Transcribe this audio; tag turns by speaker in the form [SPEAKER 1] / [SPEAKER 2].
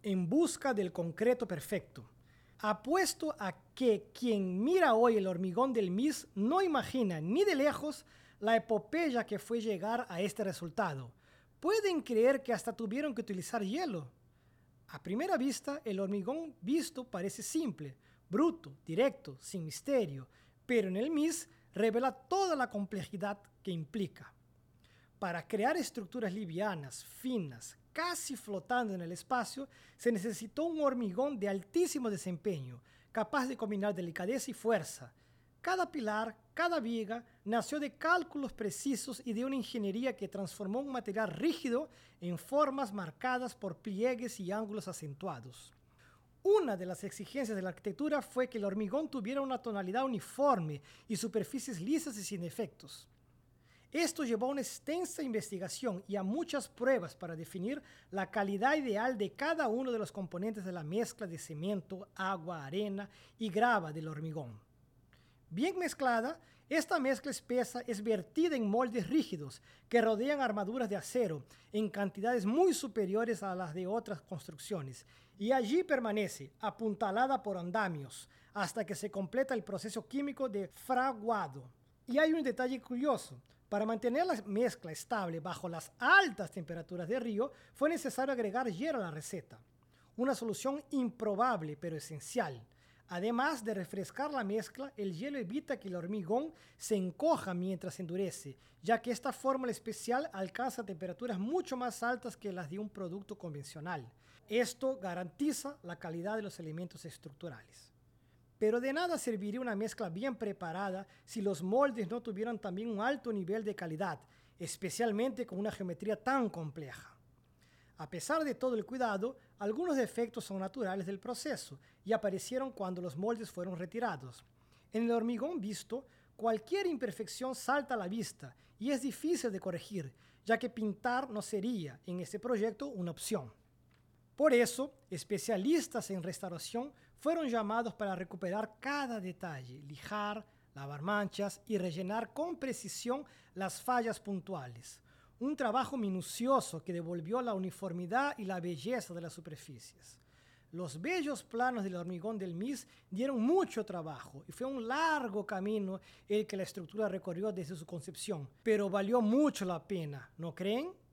[SPEAKER 1] en busca del concreto perfecto. Apuesto a que quien mira hoy el hormigón del MIS no imagina ni de lejos la epopeya que fue llegar a este resultado. ¿Pueden creer que hasta tuvieron que utilizar hielo? A primera vista, el hormigón visto parece simple, bruto, directo, sin misterio, pero en el MIS revela toda la complejidad que implica. Para crear estructuras livianas, finas, casi flotando en el espacio, se necesitó un hormigón de altísimo desempeño, capaz de combinar delicadeza y fuerza. Cada pilar, cada viga, nació de cálculos precisos y de una ingeniería que transformó un material rígido en formas marcadas por pliegues y ángulos acentuados. Una de las exigencias de la arquitectura fue que el hormigón tuviera una tonalidad uniforme y superficies lisas y sin defectos. Esto llevó a una extensa investigación y a muchas pruebas para definir la calidad ideal de cada uno de los componentes de la mezcla de cemento, agua, arena y grava del hormigón. Bien mezclada, esta mezcla espesa es vertida en moldes rígidos que rodean armaduras de acero en cantidades muy superiores a las de otras construcciones y allí permanece apuntalada por andamios hasta que se completa el proceso químico de fraguado. Y hay un detalle curioso. Para mantener la mezcla estable bajo las altas temperaturas de Río, fue necesario agregar hielo a la receta. Una solución improbable pero esencial. Además de refrescar la mezcla, el hielo evita que el hormigón se encoja mientras endurece, ya que esta fórmula especial alcanza temperaturas mucho más altas que las de un producto convencional. Esto garantiza la calidad de los elementos estructurales. Pero de nada serviría una mezcla bien preparada si los moldes no tuvieran también un alto nivel de calidad, especialmente con una geometría tan compleja. A pesar de todo el cuidado, algunos defectos son naturales del proceso y aparecieron cuando los moldes fueron retirados. En el hormigón visto, cualquier imperfección salta a la vista y es difícil de corregir, ya que pintar no sería, en este proyecto, una opción. Por eso, especialistas en restauración fueron llamados para recuperar cada detalle, lijar, lavar manchas y rellenar con precisión las fallas puntuales. Un trabajo minucioso que devolvió la uniformidad y la belleza de las superficies. Los bellos planos del hormigón del MIS dieron mucho trabajo y fue un largo camino el que la estructura recorrió desde su concepción, pero valió mucho la pena, ¿no creen?